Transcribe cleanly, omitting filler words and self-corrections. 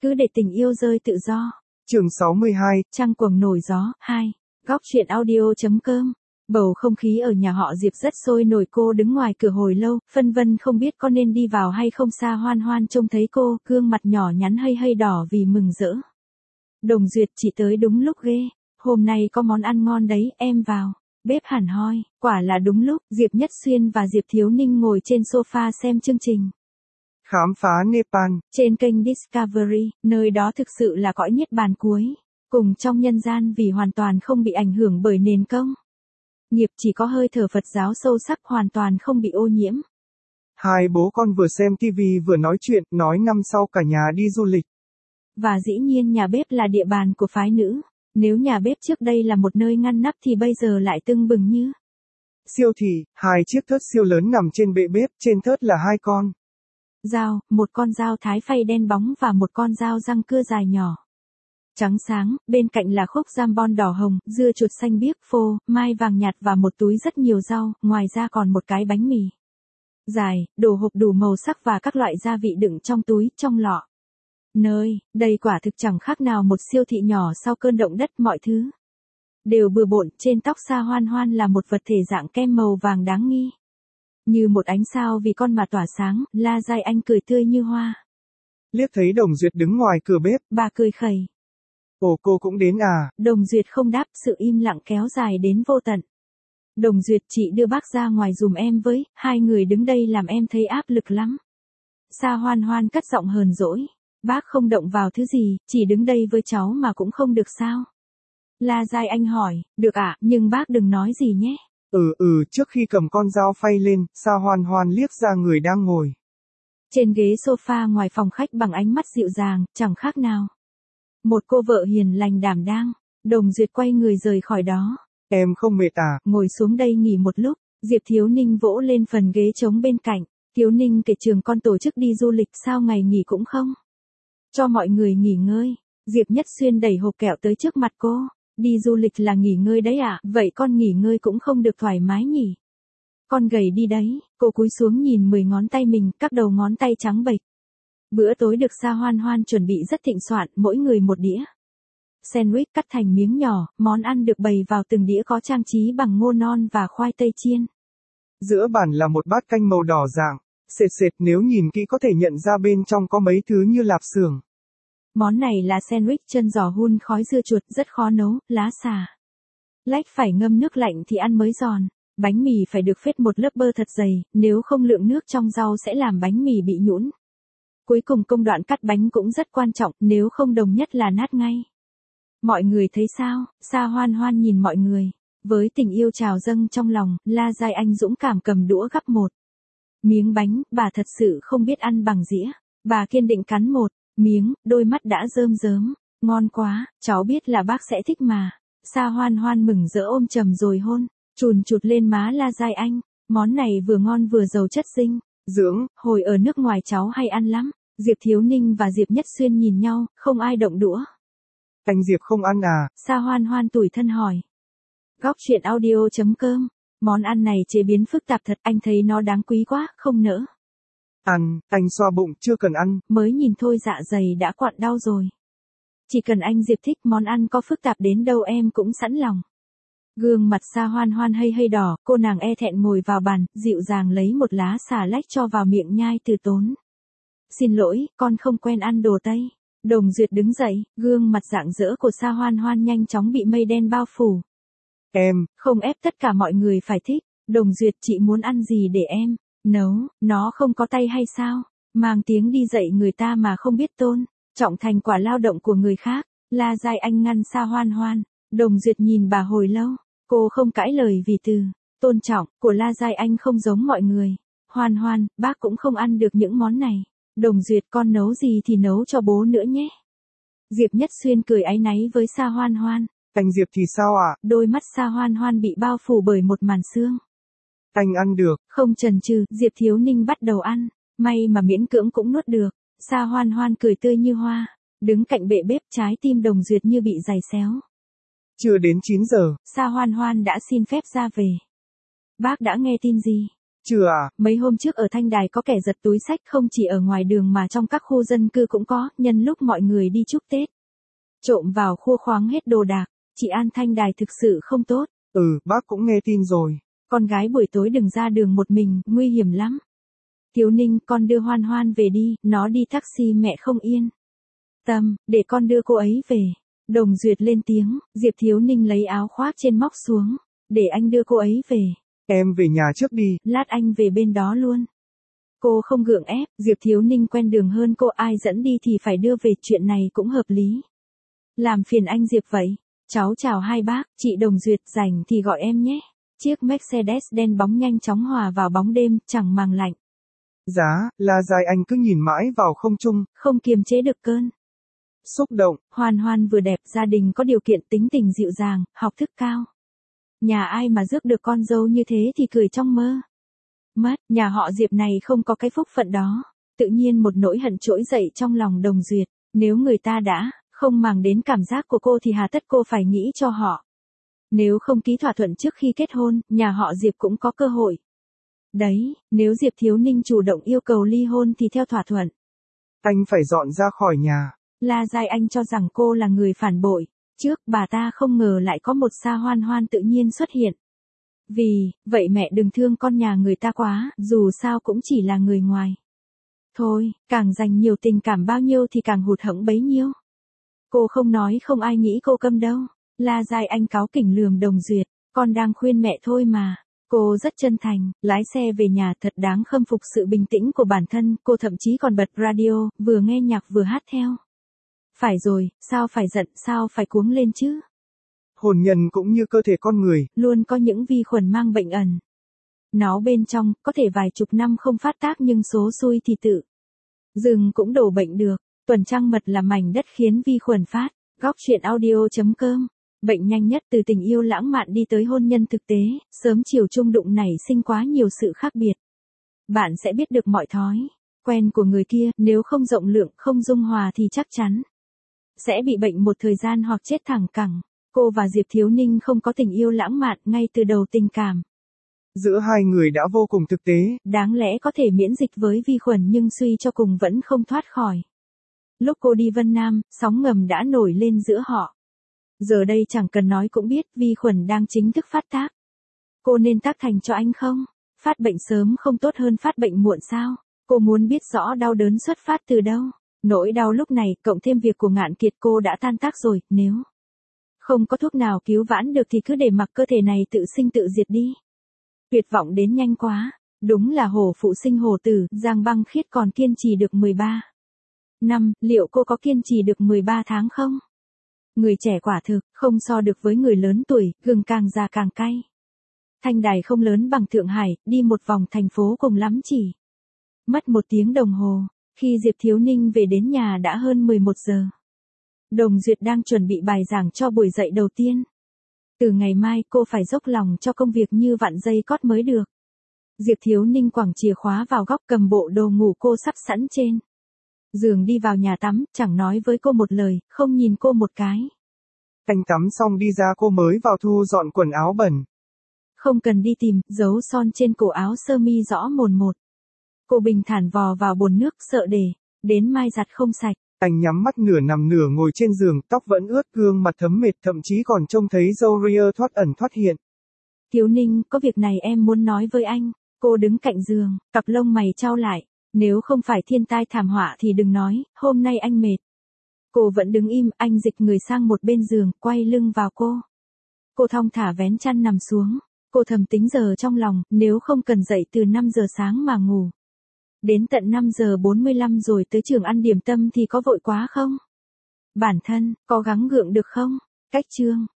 Cứ để tình yêu rơi tự do. Chương 62. Trăng cuồng nổi gió. 2. Góc truyện audio.com. Bầu không khí ở nhà họ Diệp rất sôi nổi, cô đứng ngoài cửa hồi lâu, phân vân không biết có nên đi vào hay không. Sa Hoan Hoan trông thấy cô, gương mặt nhỏ nhắn hơi đỏ vì mừng rỡ. Đồng Duyệt, chị tới đúng lúc ghê, hôm nay có món ăn ngon đấy, em vào. Bếp hẳn hoi, quả là đúng lúc. Diệp Nhất Xuyên và Diệp Thiếu Ninh ngồi trên sofa xem chương trình Khám phá Nepal trên kênh Discovery, nơi đó thực sự là cõi niết bàn cuối, cùng trong nhân gian vì hoàn toàn không bị ảnh hưởng bởi nền công nghiệp, chỉ có hơi thở Phật giáo sâu sắc, hoàn toàn không bị ô nhiễm. Hai bố con vừa xem tivi vừa nói chuyện, nói năm sau cả nhà đi du lịch. Và dĩ nhiên nhà bếp là địa bàn của phái nữ. Nếu nhà bếp trước đây là một nơi ngăn nắp thì bây giờ lại tưng bừng như siêu thị. Hai chiếc thớt siêu lớn nằm trên bệ bếp, trên thớt là hai con dao, một con dao thái phay đen bóng và một con dao răng cưa dài nhỏ trắng sáng, bên cạnh là khúc jambon đỏ hồng, dưa chuột xanh biếc, phô mai vàng nhạt và một túi rất nhiều rau, ngoài ra còn một cái bánh mì dài, đồ hộp đủ màu sắc và các loại gia vị đựng trong túi, trong lọ. Đây quả thực chẳng khác nào một siêu thị nhỏ sau cơn động đất, mọi thứ đều bừa bộn. Trên tóc Sa Hoan Hoan là một vật thể dạng kem màu vàng đáng nghi, như một ánh sao vì con mà tỏa sáng. La Giai Anh cười tươi như hoa. Liếc thấy Đồng Duyệt đứng ngoài cửa bếp, bà cười khẩy. Ồ, cô cũng đến à? Đồng Duyệt không đáp, sự im lặng kéo dài đến vô tận. Đồng Duyệt, chị đưa bác ra ngoài dùm em với, hai người đứng đây làm em thấy áp lực lắm. Sa Hoan Hoan cất giọng hờn dỗi. Bác không động vào thứ gì, chỉ đứng đây với cháu mà cũng không được sao? La Giai Anh hỏi. Được ạ, nhưng bác đừng nói gì nhé. Trước khi cầm con dao phay lên, Sa Hoan Hoan liếc ra người đang ngồi trên ghế sofa ngoài phòng khách bằng ánh mắt dịu dàng, chẳng khác nào một cô vợ hiền lành đảm đang. Đồng Duyệt quay người rời khỏi đó. Em không mệt à? Ngồi xuống đây nghỉ một lúc. Diệp Thiếu Ninh vỗ lên phần ghế trống bên cạnh. Thiếu Ninh kể trường con tổ chức đi du lịch, sao ngày nghỉ cũng không cho mọi người nghỉ ngơi. Diệp Nhất Xuyên đẩy hộp kẹo tới trước mặt cô. Đi du lịch là nghỉ ngơi đấy ạ, vậy con nghỉ ngơi cũng không được thoải mái nhỉ? Con gầy đi đấy. Cô cúi xuống nhìn 10 ngón tay mình, các đầu ngón tay trắng bệch. Bữa tối được Sa Hoan Hoan chuẩn bị rất thịnh soạn, mỗi người một đĩa sandwich cắt thành miếng nhỏ, món ăn được bày vào từng đĩa có trang trí bằng ngô non và khoai tây chiên. Giữa bàn là một bát canh màu đỏ rạng, sệt, nếu nhìn kỹ có thể nhận ra bên trong có mấy thứ như lạp xưởng. Món này là sandwich chân giò hun khói dưa chuột, rất khó nấu, lá xà lách phải ngâm nước lạnh thì ăn mới giòn. Bánh mì phải được phết một lớp bơ thật dày, nếu không lượng nước trong rau sẽ làm bánh mì bị nhũn. Cuối cùng công đoạn cắt bánh cũng rất quan trọng, nếu không đồng nhất là nát ngay. Mọi người thấy sao? Sa Hoan Hoan nhìn mọi người với tình yêu trào dâng trong lòng. La Giai Anh dũng cảm cầm đũa gắp một miếng bánh, bà thật sự không biết ăn bằng dĩa. Bà kiên định cắn một miếng, đôi mắt đã rơm rớm. Ngon quá, cháu biết là bác sẽ thích mà. Sa Hoan Hoan mừng rỡ ôm chầm rồi hôn chùn chụt lên má La Giai Anh. Món này vừa ngon vừa giàu chất dinh dưỡng, hồi ở nước ngoài cháu hay ăn lắm. Diệp Thiếu Ninh và Diệp Nhất Xuyên nhìn nhau, không ai động đũa. Anh Diệp không ăn à? Sa Hoan Hoan tủi thân hỏi. Góc truyện audio.com. Món ăn này chế biến phức tạp thật, anh thấy nó đáng quý quá, không nỡ ăn. Anh xoa bụng, chưa cần ăn. Mới nhìn thôi dạ dày đã quặn đau rồi. Chỉ cần anh Diệp thích, món ăn có phức tạp đến đâu em cũng sẵn lòng. Gương mặt Sa Hoan Hoan hơi đỏ, cô nàng e thẹn ngồi vào bàn, dịu dàng lấy một lá xà lách cho vào miệng nhai từ tốn. Xin lỗi, con không quen ăn đồ Tây. Đồng Duyệt đứng dậy, gương mặt rạng rỡ của Sa Hoan Hoan nhanh chóng bị mây đen bao phủ. Em không ép tất cả mọi người phải thích. Đồng Duyệt, chị muốn ăn gì để em nấu, nó không có tay hay sao? Mang tiếng đi dạy người ta mà không biết tôn trọng thành quả lao động của người khác. La Giai Anh ngăn Sa Hoan Hoan. Đồng Duyệt nhìn bà hồi lâu, cô không cãi lời vì từ tôn trọng của La Giai Anh không giống mọi người. Hoan Hoan, bác cũng không ăn được những món này. Đồng Duyệt, con nấu gì thì nấu cho bố nữa nhé. Diệp Nhất Xuyên cười áy náy với Sa Hoan Hoan. Anh Diệp thì sao ạ? Đôi mắt Sa Hoan Hoan bị bao phủ bởi một màn sương. Anh ăn được. Không chần chừ, Diệp Thiếu Ninh bắt đầu ăn. May mà miễn cưỡng cũng nuốt được. Sa Hoan Hoan cười tươi như hoa. Đứng cạnh bệ bếp, trái tim Đồng Duyệt như bị giày xéo. Chưa đến 9 giờ. Sa Hoan Hoan đã xin phép ra về. Bác đã nghe tin gì? Chưa à? Mấy hôm trước ở Thanh Đài có kẻ giật túi xách không chỉ ở ngoài đường mà trong các khu dân cư cũng có, nhân lúc mọi người đi chúc Tết. Trộm vào khua khoáng hết đồ đạc, chị An Thanh Đài thực sự không tốt. Bác cũng nghe tin rồi. Con gái buổi tối đừng ra đường một mình, nguy hiểm lắm. Thiếu Ninh, con đưa Hoan Hoan về đi, nó đi taxi mẹ không yên. Tâm, để con đưa cô ấy về. Đồng Duyệt lên tiếng, Diệp Thiếu Ninh lấy áo khoác trên móc xuống. Để anh đưa cô ấy về. Em về nhà trước đi. Lát anh về bên đó luôn. Cô không gượng ép, Diệp Thiếu Ninh quen đường hơn cô, ai dẫn đi thì phải đưa về, chuyện này cũng hợp lý. Làm phiền anh Diệp vậy. Cháu chào hai bác, chị Đồng Duyệt, rảnh thì gọi em nhé. Chiếc Mercedes đen bóng nhanh chóng hòa vào bóng đêm, chẳng màng lạnh. Giá, La Giai Anh cứ nhìn mãi vào không trung. Không kiềm chế được cơn xúc động. Hoan Hoan vừa đẹp, gia đình có điều kiện, tính tình dịu dàng, học thức cao. Nhà ai mà rước được con dâu như thế thì cười trong mơ. Mất, nhà họ Diệp này không có cái phúc phận đó. Tự nhiên một nỗi hận trỗi dậy trong lòng Đồng Duyệt. Nếu người ta đã không màng đến cảm giác của cô thì hà tất cô phải nghĩ cho họ. Nếu không ký thỏa thuận trước khi kết hôn, nhà họ Diệp cũng có cơ hội. Đấy, nếu Diệp Thiếu Ninh chủ động yêu cầu ly hôn thì theo thỏa thuận. Anh phải dọn ra khỏi nhà. La Giai Anh cho rằng cô là người phản bội. Trước bà ta không ngờ lại có một Sa Hoan Hoan tự nhiên xuất hiện. Vì, vậy mẹ đừng thương con nhà người ta quá, dù sao cũng chỉ là người ngoài. Thôi, càng dành nhiều tình cảm bao nhiêu thì càng hụt hẫng bấy nhiêu. Cô không nói không ai nghĩ cô câm đâu. La Giai Anh cáu kỉnh lườm Đồng Duyệt, con đang khuyên mẹ thôi mà. Cô rất chân thành, lái xe về nhà thật đáng khâm phục sự bình tĩnh của bản thân, cô thậm chí còn bật radio, vừa nghe nhạc vừa hát theo. Phải rồi, sao phải giận, sao phải cuống lên chứ? Hồn nhân cũng như cơ thể con người, luôn có những vi khuẩn mang bệnh ẩn. Nó bên trong, có thể vài chục năm không phát tác nhưng số xui thì tự dừng cũng đổ bệnh được. Tuần trăng mật là mảnh đất khiến vi khuẩn phát. Góc truyện audio.com. Bệnh nhanh nhất từ tình yêu lãng mạn đi tới hôn nhân thực tế, sớm chiều chung đụng nảy sinh quá nhiều sự khác biệt. Bạn sẽ biết được mọi thói quen của người kia, nếu không rộng lượng, không dung hòa thì chắc chắn sẽ bị bệnh một thời gian hoặc chết thẳng cẳng. Cô và Diệp Thiếu Ninh không có tình yêu lãng mạn ngay từ đầu, tình cảm giữa hai người đã vô cùng thực tế. Đáng lẽ có thể miễn dịch với vi khuẩn nhưng suy cho cùng vẫn không thoát khỏi. Lúc cô đi Vân Nam, sóng ngầm đã nổi lên giữa họ. Giờ đây chẳng cần nói cũng biết vi khuẩn đang chính thức phát tác. Cô nên tác thành cho anh không? Phát bệnh sớm không tốt hơn phát bệnh muộn sao? Cô muốn biết rõ đau đớn xuất phát từ đâu. Nỗi đau lúc này, cộng thêm việc của Ngạn Kiệt, cô đã tan tác rồi, nếu không có thuốc nào cứu vãn được thì cứ để mặc cơ thể này tự sinh tự diệt đi. Tuyệt vọng đến nhanh quá. Đúng là hổ phụ sinh hổ tử, Giang Băng Khiết còn kiên trì được 13 năm, liệu cô có kiên trì được 13 tháng không? Người trẻ quả thực, không so được với người lớn tuổi, gừng càng già càng cay. Thanh Đài không lớn bằng Thượng Hải, đi một vòng thành phố cùng lắm chỉ mất 1 tiếng đồng hồ. Khi Diệp Thiếu Ninh về đến nhà đã hơn 11 giờ. Đồng Duyệt đang chuẩn bị bài giảng cho buổi dạy đầu tiên. Từ ngày mai cô phải dốc lòng cho công việc như vặn dây cót mới được. Diệp Thiếu Ninh quẳng chìa khóa vào góc, cầm bộ đồ ngủ cô sắp sẵn trên giường đi vào nhà tắm, chẳng nói với cô một lời, không nhìn cô một cái. Anh tắm xong đi ra cô mới vào thu dọn quần áo bẩn. Không cần đi tìm, dấu son trên cổ áo sơ mi rõ mồn một. Cô bình thản vò vào bồn nước, sợ đến mai giặt không sạch. Anh nhắm mắt nửa nằm nửa ngồi trên giường, tóc vẫn ướt, gương mặt thấm mệt, thậm chí còn trông thấy râu ria thoát ẩn thoát hiện. Thiếu Ninh, có việc này em muốn nói với anh. Cô đứng cạnh giường, cặp lông mày chau lại. Nếu không phải thiên tai thảm họa thì đừng nói, hôm nay anh mệt. Cô vẫn đứng im, anh dịch người sang một bên giường, quay lưng vào cô. Cô thong thả vén chăn nằm xuống. Cô thầm tính giờ trong lòng, nếu không cần dậy từ 5 giờ sáng mà ngủ. Đến tận 5 giờ 45 rồi tới trường ăn điểm tâm thì có vội quá không? Bản thân, có gắng gượng được không? Cách chương